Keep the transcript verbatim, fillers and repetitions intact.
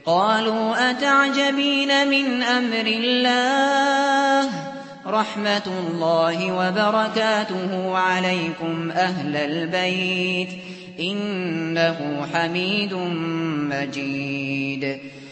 قالوا أتعجبين من أمر الله رحمة الله وبركاته عليكم أهل البيت إنه حميد مجيد